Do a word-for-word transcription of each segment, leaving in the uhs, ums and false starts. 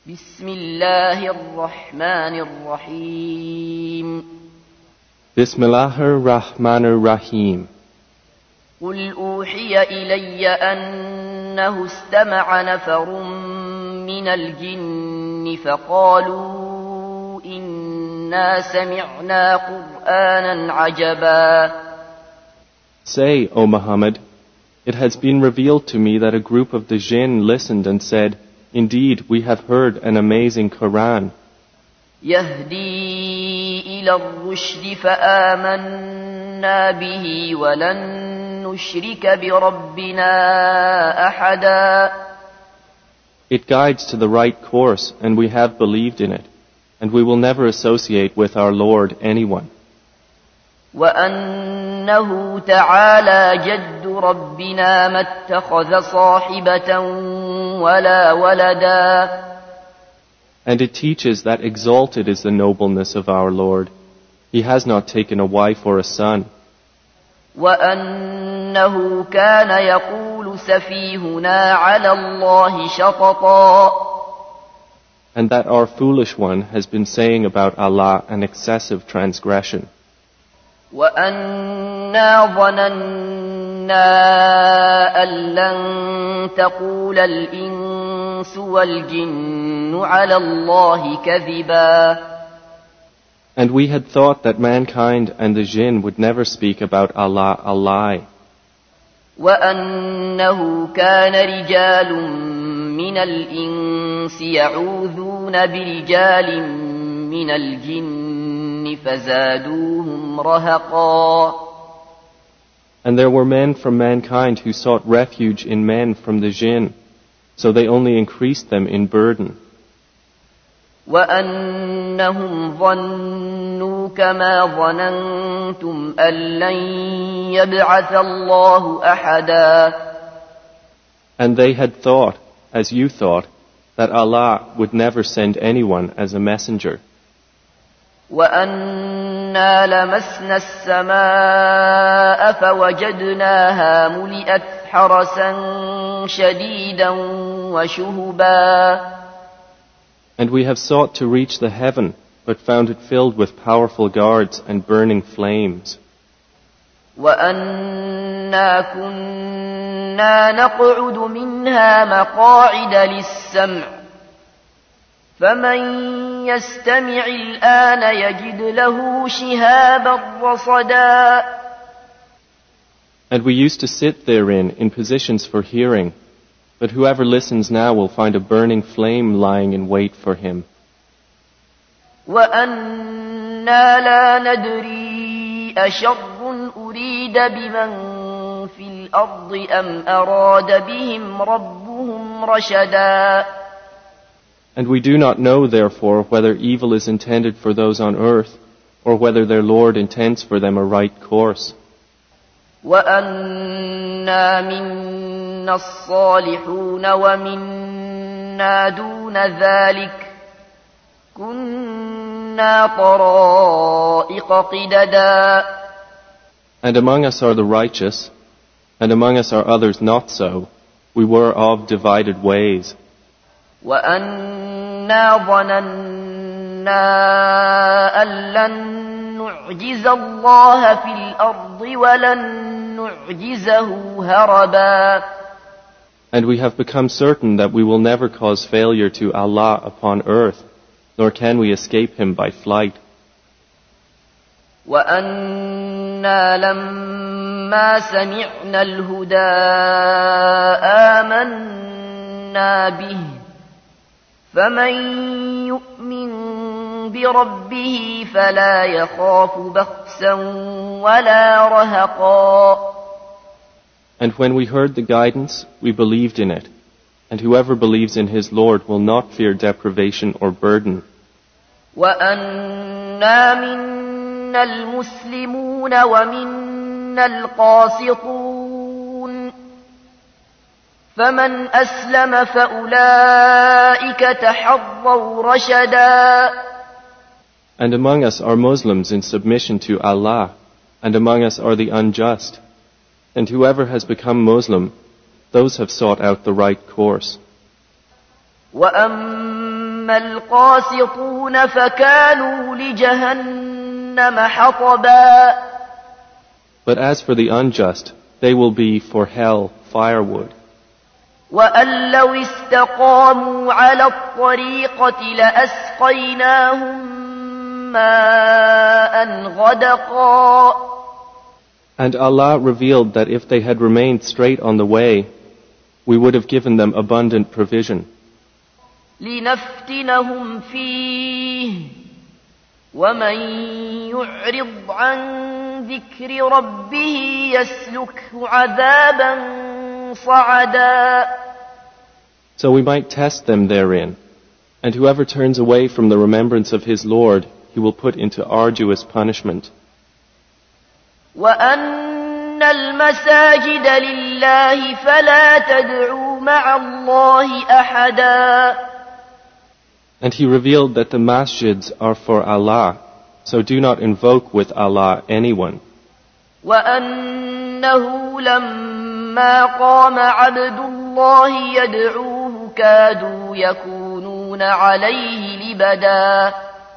بسم الله الرحمن الرحيم Bismillahir Rahmanir Rahim. قل أوحي إلي أنه استمع نفر من الجن فقالوا إنا سمعنا قرآنا عجبا. Say, O Muhammad, it has been revealed to me that a group of the jinn listened and said, Indeed, we have heard an amazing Quran. يهدي إلى الرشد فآمنا به ولن نشرك بربنا أحدا. It guides to the right course, and we have believed in it, and we will never associate with our Lord anyone. وأنه تعالى جد ربنا ما اتخذ صاحبة ولا ولدا. And it teaches that exalted is the nobleness of our Lord. He has not taken a wife or a son. وأنه كان يقول سفيهنا على الله شططا. And that our foolish one has been saying about Allah an excessive transgression. وأنا ظننا أن لن تقول الإنس والجن على الله كذبا. And we had thought that mankind and the jinn would never speak about Allah a lie. وأنه كان رجال من الإنس يعوذون برجال من الجن فزادوهم رهقا. And there were men from mankind who sought refuge in men from the jinn, so they only increased them in burden. وأنهم ظنوا كما ظننتم أن لن يبعث الله أحدا. And they had thought, as you thought, that Allah would never send anyone as a messenger. وأنا لمسنا السماء فوجدناها ملئت حرسا شديدا وشهبا. And we have sought to reach the heaven, but found it filled with powerful guards and burning flames. وأنا كنا نقعد منها مقاعد للسمع فمن يستمع الآن يجد له شهابا رصدا. And we used to sit therein in positions for hearing, but whoever listens now will find a burning flame lying in wait for him. وأنا لا ندري أشر أريد بمن في الأرض أم أراد بهم ربهم رشدا. And we do not know, therefore, whether evil is intended for those on earth, or whether their Lord intends for them a right course. وأنا منا الصالحون ومنا دون ذلك كنا طرائق قددا. And among us are the righteous, and among us are others not so. We were of divided ways. وأنا ظننا أن لن نعجز الله في الأرض ولن نعجزه هربا. And we have become certain that we will never cause failure to Allah upon earth, nor can we escape Him by flight. وأنا لما سمعنا الهدى آمنا به فمن يؤمن بربه فلا يخاف بخسا ولا رهقا. And when we heard the guidance, we believed in it. And whoever believes in his Lord will not fear deprivation or burden. وأنا منا المسلمون ومنا القاسطون فمن أسلم فأولئك تحروا رشدا. And among us are Muslims in submission to Allah, and among us are the unjust. And whoever has become Muslim, those have sought out the right course. وَأَمَّا وأما القاسطون فكانوا لجهنم حطبا. But as for the unjust, they will be for hell firewood. وأن لو استقاموا على الطريقة لأسقيناهم ماء غدقا. And Allah revealed that if they had remained straight on the way, we would have given them abundant provision. لنفتنهم فيه ومن يعرض عن ذكر ربه يسلكه عذابا صعدا. So we might test them therein, and whoever turns away from the remembrance of his Lord, he will put into arduous punishment. وأن المساجد لله فلا تدعوا مع الله أحدا. And he revealed that the masjids are for Allah, so do not invoke with Allah anyone. وأنه لما قام عبد الله يدعوه كادوا يكونون عليه لبدا.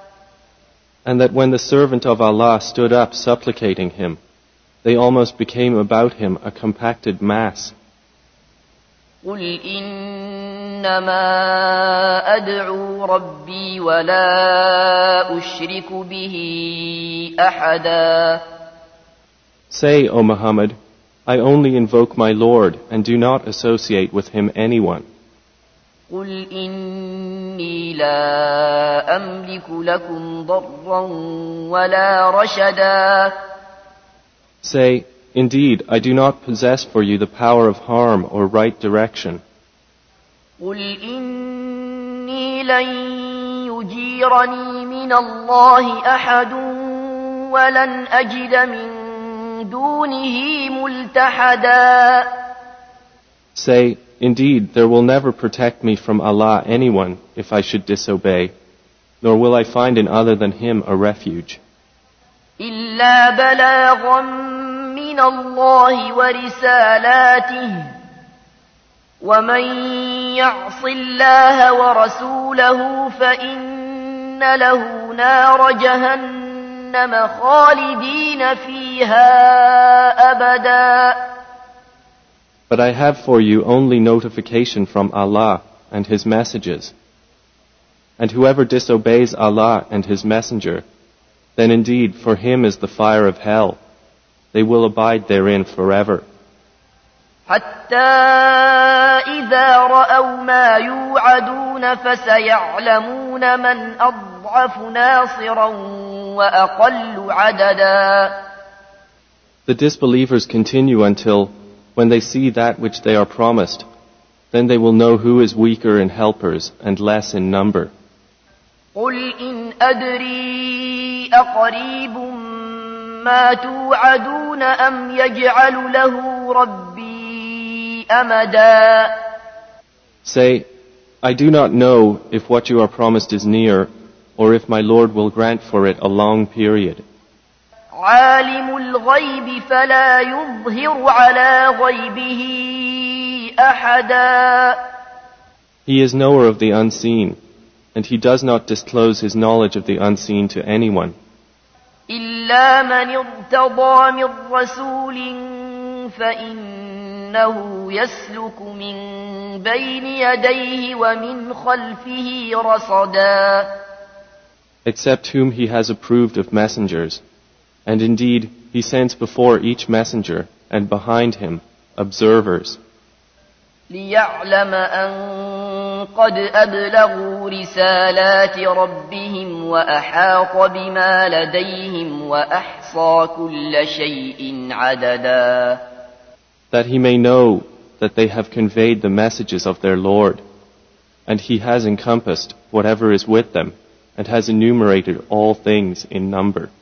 And that when the servant of Allah stood up supplicating him, they almost became about him a compacted mass. قل إنما أدعو ربي ولا أشرك به أحدا. Say, O Muhammad, I only invoke my Lord and do not associate with him anyone. قل إني لا أملك لكم ضرا ولا رشدا. Say, indeed, I do not possess for you the power of harm or right direction. قل إني لن يجيرني من الله أحد ولن أجد من دونه ملتحدا. Say, indeed, there will never protect me from Allah anyone if I should disobey, nor will I find in other than him a refuge. إلا بلاغا من الله ورسالاته ومن يعص الله ورسوله فإن له نار جهنم خالدين فيها أبدا. But I have for you only notification from Allah and His messages. And whoever disobeys Allah and His messenger, then indeed for him is the fire of hell. They will abide therein forever. حتى إذا رأوا ما يوعدون فسيعلمون من أضعف ناصرا وأقل عددا. The disbelievers continue until, when they see that which they are promised, then they will know who is weaker in helpers and less in number. قل إن أدري أقريب ما توعدون أم يجعل له ربي أمدا. Say, I do not know if what you are promised is near, or if my Lord will grant for it a long period. عالم الغيب فلا يظهر على غيبه أحدا. He is knower of the unseen, and he does not disclose his knowledge of the unseen to anyone. إلا من ارتضى من رسول فإنه يسلك من بين يديه ومن خلفه رصدا. Except whom he has approved of messengers, and indeed he sends before each messenger and behind him observers. ليعلم أن قد أبلغوا رسالات ربهم وأحاط بما لديهم وأحصى كل شيء عددا. That he may know that they have conveyed the messages of their Lord, and he has encompassed whatever is with them, and has enumerated all things in number.